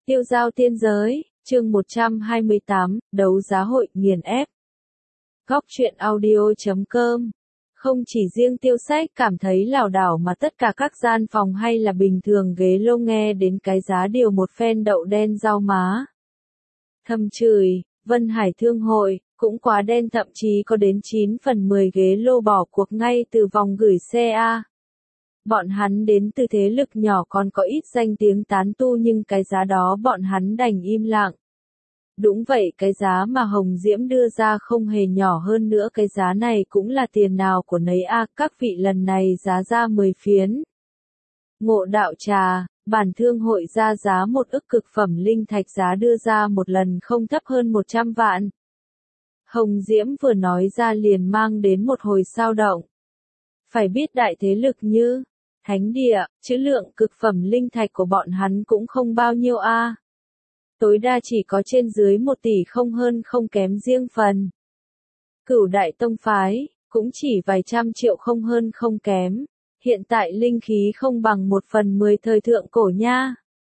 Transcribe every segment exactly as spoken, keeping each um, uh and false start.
Tiêu giao tiên giới, chương một trăm hai mươi tám, đấu giá hội nghiền ép. Góc truyện audio chấm com. Không chỉ riêng Tiêu Sách cảm thấy lảo đảo mà tất cả các gian phòng hay là bình thường ghế lô nghe đến cái giá điều một phen đậu đen rau má. Thầm chửi, Vân Hải Thương hội, cũng quá đen, thậm chí có đến chín phần mười ghế lô bỏ cuộc ngay từ vòng gửi xe A. Bọn hắn đến từ thế lực nhỏ còn có ít danh tiếng tán tu, nhưng cái giá đó bọn hắn đành im lặng. Đúng vậy, cái giá mà Hồng Diễm đưa ra không hề nhỏ, hơn nữa cái giá này cũng là tiền nào của nấy a. Các vị, lần này giá ra mười phiến. Ngộ Đạo Trà, bản thương hội ra giá một ức cực phẩm linh thạch, giá đưa ra một lần không thấp hơn một trăm vạn. Hồng Diễm vừa nói ra liền mang đến một hồi sao động. Phải biết đại thế lực như Thánh Địa, trữ lượng cực phẩm linh thạch của bọn hắn cũng không bao nhiêu a. Tối đa chỉ có trên dưới một tỷ, không hơn không kém riêng phần. Cửu Đại Tông Phái, cũng chỉ vài trăm triệu, không hơn không kém. Hiện tại linh khí không bằng một phần mười thời thượng cổ nha.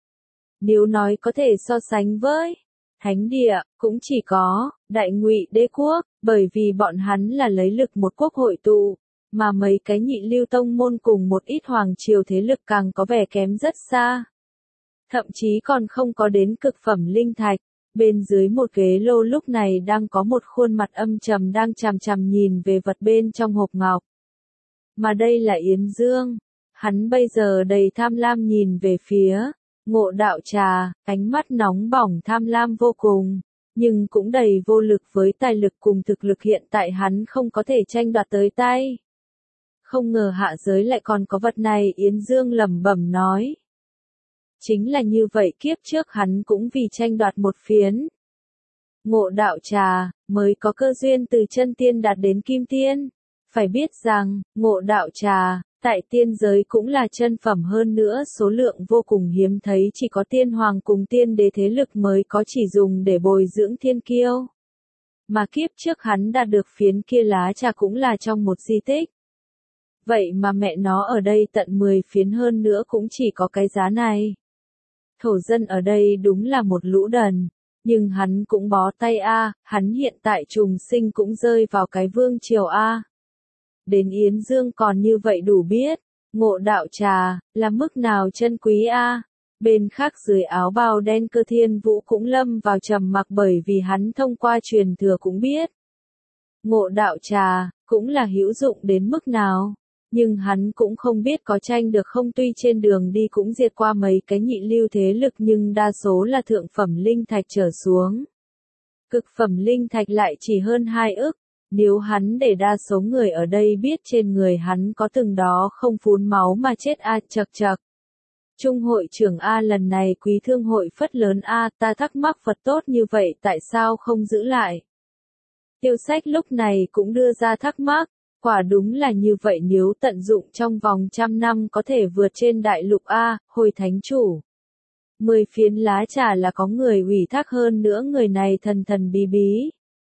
Nếu nói có thể so sánh với Thánh Địa, cũng chỉ có Đại Ngụy Đế quốc, bởi vì bọn hắn là lấy lực một quốc hội tụ, mà mấy cái nhị lưu tông môn cùng một ít hoàng triều thế lực càng có vẻ kém rất xa. Thậm chí còn không có đến cực phẩm linh thạch. Bên dưới một ghế lô lúc này đang có một khuôn mặt âm trầm đang chằm chằm nhìn về vật bên trong hộp ngọc. Mà đây là Yến Dương. Hắn bây giờ đầy tham lam nhìn về phía Ngộ Đạo Trà, ánh mắt nóng bỏng tham lam vô cùng, nhưng cũng đầy vô lực với tài lực cùng thực lực hiện tại hắn không có thể tranh đoạt tới tay. Không ngờ hạ giới lại còn có vật này, Yến Dương lẩm bẩm nói. Chính là như vậy, kiếp trước hắn cũng vì tranh đoạt một phiến Ngộ Đạo Trà, mới có cơ duyên từ chân tiên đạt đến kim tiên. Phải biết rằng, Ngộ Đạo Trà, tại tiên giới cũng là chân phẩm, hơn nữa số lượng vô cùng hiếm thấy, chỉ có tiên hoàng cùng tiên đế thế lực mới có, chỉ dùng để bồi dưỡng thiên kiêu. Mà kiếp trước hắn đạt được phiến kia lá trà cũng là trong một di tích. Vậy mà mẹ nó ở đây tận mười phiến, hơn nữa cũng chỉ có cái giá này. Thổ dân ở đây đúng là một lũ đần, nhưng hắn cũng bó tay a, hắn hiện tại trùng sinh cũng rơi vào cái vương triều a. Đến Yến Dương còn như vậy đủ biết, Ngộ Đạo Trà, là mức nào chân quý a. Bên khác dưới áo bào đen Cơ Thiên Vũ cũng lâm vào trầm mặc, bởi vì hắn thông qua truyền thừa cũng biết. Ngộ Đạo Trà, cũng là hữu dụng đến mức nào. Nhưng hắn cũng không biết có tranh được không, tuy trên đường đi cũng diệt qua mấy cái nhị lưu thế lực, nhưng đa số là thượng phẩm linh thạch trở xuống. Cực phẩm linh thạch lại chỉ hơn hai ức, nếu hắn để đa số người ở đây biết trên người hắn có từng đó không phun máu mà chết a. Chật chật. Trung hội trưởng a, lần này quý thương hội phất lớn a, ta thắc mắc Phật tốt như vậy tại sao không giữ lại. Tiêu Sách lúc này cũng đưa ra thắc mắc. Quả đúng là như vậy, nếu tận dụng trong vòng trăm năm có thể vượt trên đại lục A, hồi thánh chủ. Mười phiến lá trà là có người ủy thác, hơn nữa người này thần thần bí bí.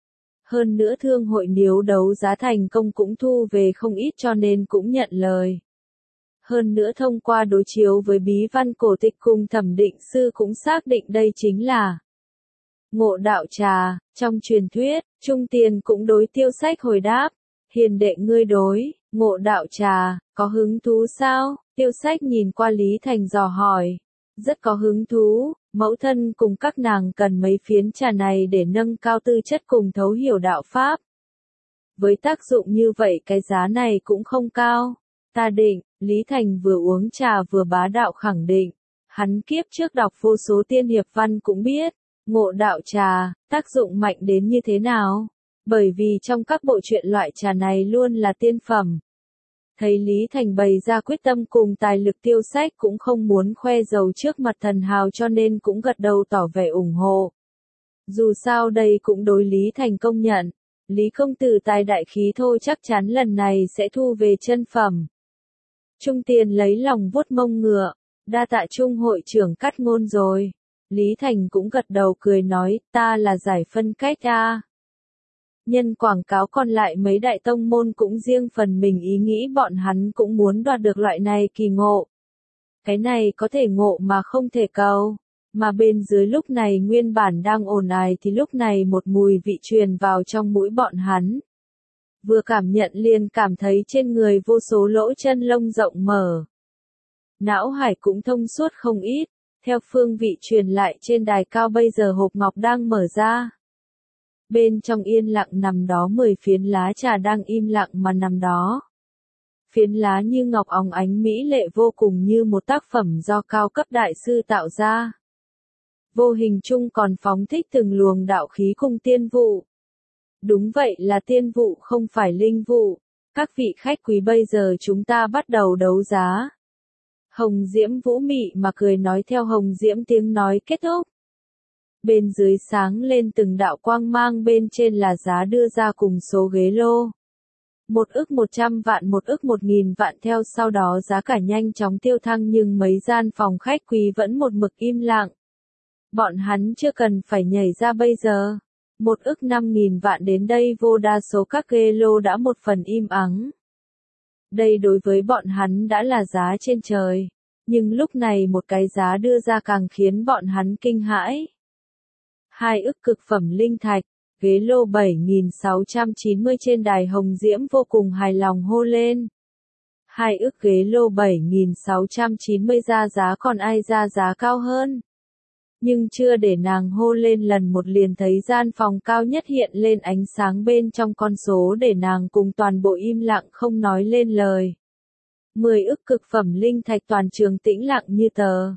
Hơn nữa thương hội nếu đấu giá thành công cũng thu về không ít, cho nên cũng nhận lời. Hơn nữa thông qua đối chiếu với bí văn cổ tịch cùng thẩm định sư cũng xác định đây chính là Ngộ Đạo Trà. Trong truyền thuyết, Trung Tiền cũng đối Tiêu Sách hồi đáp. Hiền đệ ngươi đối Ngộ Đạo Trà có hứng thú sao? Tiêu Sách nhìn qua Lý Thành dò hỏi. Rất có hứng thú, mẫu thân cùng các nàng cần mấy phiến trà này để nâng cao tư chất cùng thấu hiểu đạo pháp. Với tác dụng như vậy cái giá này cũng không cao. Ta định, Lý Thành vừa uống trà vừa bá đạo khẳng định. Hắn kiếp trước đọc vô số tiên hiệp văn cũng biết, Ngộ Đạo Trà, tác dụng mạnh đến như thế nào. Bởi vì trong các bộ truyện loại trà này luôn là tiên phẩm. Thấy Lý Thành bày ra quyết tâm cùng tài lực, Tiêu Sách cũng không muốn khoe giàu trước mặt thần hào, cho nên cũng gật đầu tỏ vẻ ủng hộ. Dù sao đây cũng đối Lý Thành công nhận. Lý công tử tài đại khí thô, chắc chắn lần này sẽ thu về chân phẩm. Trung Tiền lấy lòng vuốt mông ngựa. Đa tạ Trung hội trưởng cắt ngôn rồi. Lý Thành cũng gật đầu cười nói, ta là giải phân cách a. Nhân quảng cáo còn lại mấy đại tông môn cũng riêng phần mình ý nghĩ, bọn hắn cũng muốn đoạt được loại này kỳ ngộ. Cái này có thể ngộ mà không thể cầu. Mà bên dưới lúc này nguyên bản đang ồn ào thì lúc này một mùi vị truyền vào trong mũi bọn hắn. Vừa cảm nhận liền cảm thấy trên người vô số lỗ chân lông rộng mở. Não hải cũng thông suốt không ít, theo phương vị truyền lại trên đài cao bây giờ hộp ngọc đang mở ra. Bên trong yên lặng nằm đó mười phiến lá trà đang im lặng mà nằm đó. Phiến lá như ngọc óng ánh mỹ lệ vô cùng như một tác phẩm do cao cấp đại sư tạo ra. Vô hình chung còn phóng thích từng luồng đạo khí cùng tiên vụ. Đúng vậy là tiên vụ không phải linh vụ. Các vị khách quý bây giờ chúng ta bắt đầu đấu giá. Hồng Diễm vũ mị mà cười nói theo Hồng Diễm tiếng nói kết thúc. Bên dưới sáng lên từng đạo quang mang, bên trên là giá đưa ra cùng số ghế lô. Một ức một trăm vạn, một ức một nghìn vạn, theo sau đó giá cả nhanh chóng tiêu thăng nhưng mấy gian phòng khách quý vẫn một mực im lặng. Bọn hắn chưa cần phải nhảy ra bây giờ. Một ức năm nghìn vạn đến đây vô đa số các ghế lô đã một phần im ắng. Đây đối với bọn hắn đã là giá trên trời. Nhưng lúc này một cái giá đưa ra càng khiến bọn hắn kinh hãi. Hai ức cực phẩm linh thạch, ghế lô bảy nghìn sáu trăm chín mươi trên đài Hồng Diễm vô cùng hài lòng hô lên. Hai ức ghế lô bảy nghìn sáu trăm chín mươi ra giá, còn ai ra giá cao hơn? Nhưng chưa để nàng hô lên lần một liền thấy gian phòng cao nhất hiện lên ánh sáng bên trong con số để nàng cùng toàn bộ im lặng không nói lên lời. Mười ức cực phẩm linh thạch, toàn trường tĩnh lặng như tờ.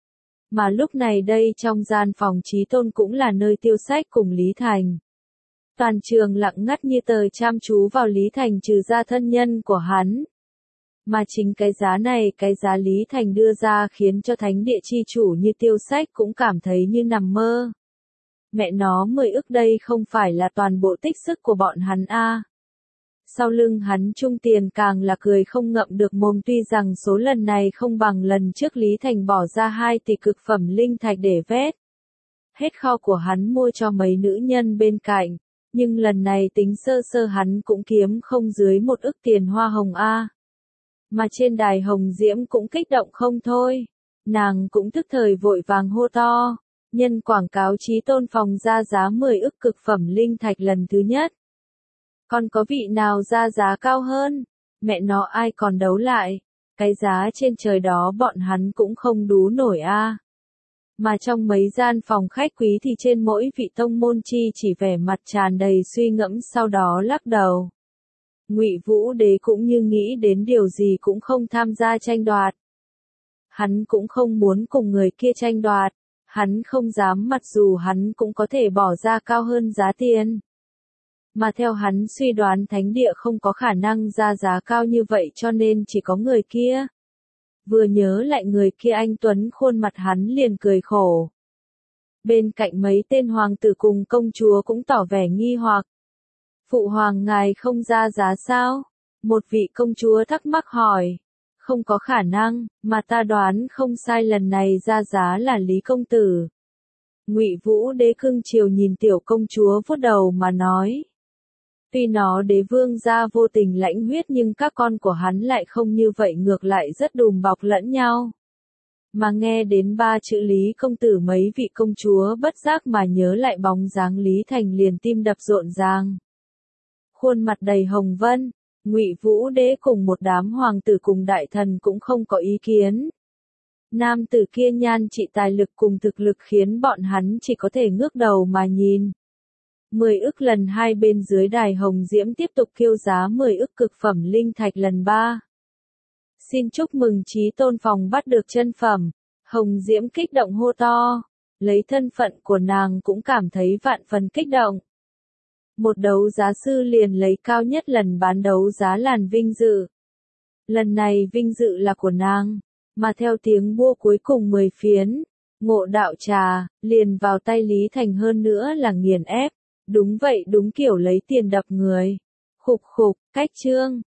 Mà lúc này đây trong gian phòng Chí Tôn cũng là nơi tiêu sách cùng Lý Thành. Toàn trường lặng ngắt như tờ chăm chú vào Lý Thành trừ ra thân nhân của hắn. Mà chính cái giá này, cái giá Lý Thành đưa ra khiến cho thánh địa chi chủ như tiêu sách cũng cảm thấy như nằm mơ. Mẹ nó, mười ức đây không phải là toàn bộ tích sức của bọn hắn a. À. Sau lưng hắn trung tiền càng là cười không ngậm được mồm, tuy rằng số lần này không bằng lần trước Lý Thành bỏ ra hai tỷ cực phẩm linh thạch để vét hết kho của hắn mua cho mấy nữ nhân bên cạnh, nhưng lần này tính sơ sơ hắn cũng kiếm không dưới một ức tiền hoa hồng a. À. Mà trên đài Hồng Diễm cũng kích động không thôi, nàng cũng tức thời vội vàng hô to, nhân quảng cáo Chí Tôn phòng ra giá mười ức cực phẩm linh thạch lần thứ nhất. Còn có vị nào ra giá cao hơn? Mẹ nó ai còn đấu lại? Cái giá trên trời đó bọn hắn cũng không đú nổi a. À. Mà trong mấy gian phòng khách quý thì trên mỗi vị tông môn chi chỉ vẻ mặt tràn đầy suy ngẫm, sau đó lắc đầu. Ngụy Vũ Đế cũng như nghĩ đến điều gì cũng không tham gia tranh đoạt. Hắn cũng không muốn cùng người kia tranh đoạt, hắn không dám, mặc dù hắn cũng có thể bỏ ra cao hơn giá tiền. Mà theo hắn suy đoán thánh địa không có khả năng ra giá cao như vậy cho nên chỉ có người kia. Vừa nhớ lại người kia anh tuấn khuôn mặt hắn liền cười khổ. Bên cạnh mấy tên hoàng tử cùng công chúa cũng tỏ vẻ nghi hoặc. Phụ hoàng ngài không ra giá sao? Một vị công chúa thắc mắc hỏi. Không có khả năng, mà ta đoán không sai lần này ra giá là Lý công tử. Ngụy Vũ Đế cưng chiều nhìn tiểu công chúa vuốt đầu mà nói. Tuy nó đế vương gia vô tình lãnh huyết nhưng các con của hắn lại không như vậy, ngược lại rất đùm bọc lẫn nhau. Mà nghe đến ba chữ Lý công tử, mấy vị công chúa bất giác mà nhớ lại bóng dáng Lý Thành liền tim đập rộn ràng. Khuôn mặt đầy hồng vân, Ngụy Vũ Đế cùng một đám hoàng tử cùng đại thần cũng không có ý kiến. Nam tử kia nhan trị tài lực cùng thực lực khiến bọn hắn chỉ có thể ngước đầu mà nhìn. Mười ức lần hai, bên dưới đài Hồng Diễm tiếp tục kêu giá mười ức cực phẩm linh thạch lần ba. Xin chúc mừng Chí Tôn phòng bắt được chân phẩm. Hồng Diễm kích động hô to, lấy thân phận của nàng cũng cảm thấy vạn phần kích động. Một đấu giá sư liền lấy cao nhất lần bán đấu giá làn vinh dự. Lần này vinh dự là của nàng, mà theo tiếng bua cuối cùng mười phiến, Ngộ Đạo Trà, liền vào tay Lý Thành, hơn nữa là nghiền ép. Đúng vậy, đúng kiểu lấy tiền đập người. Khục khục, cách chương.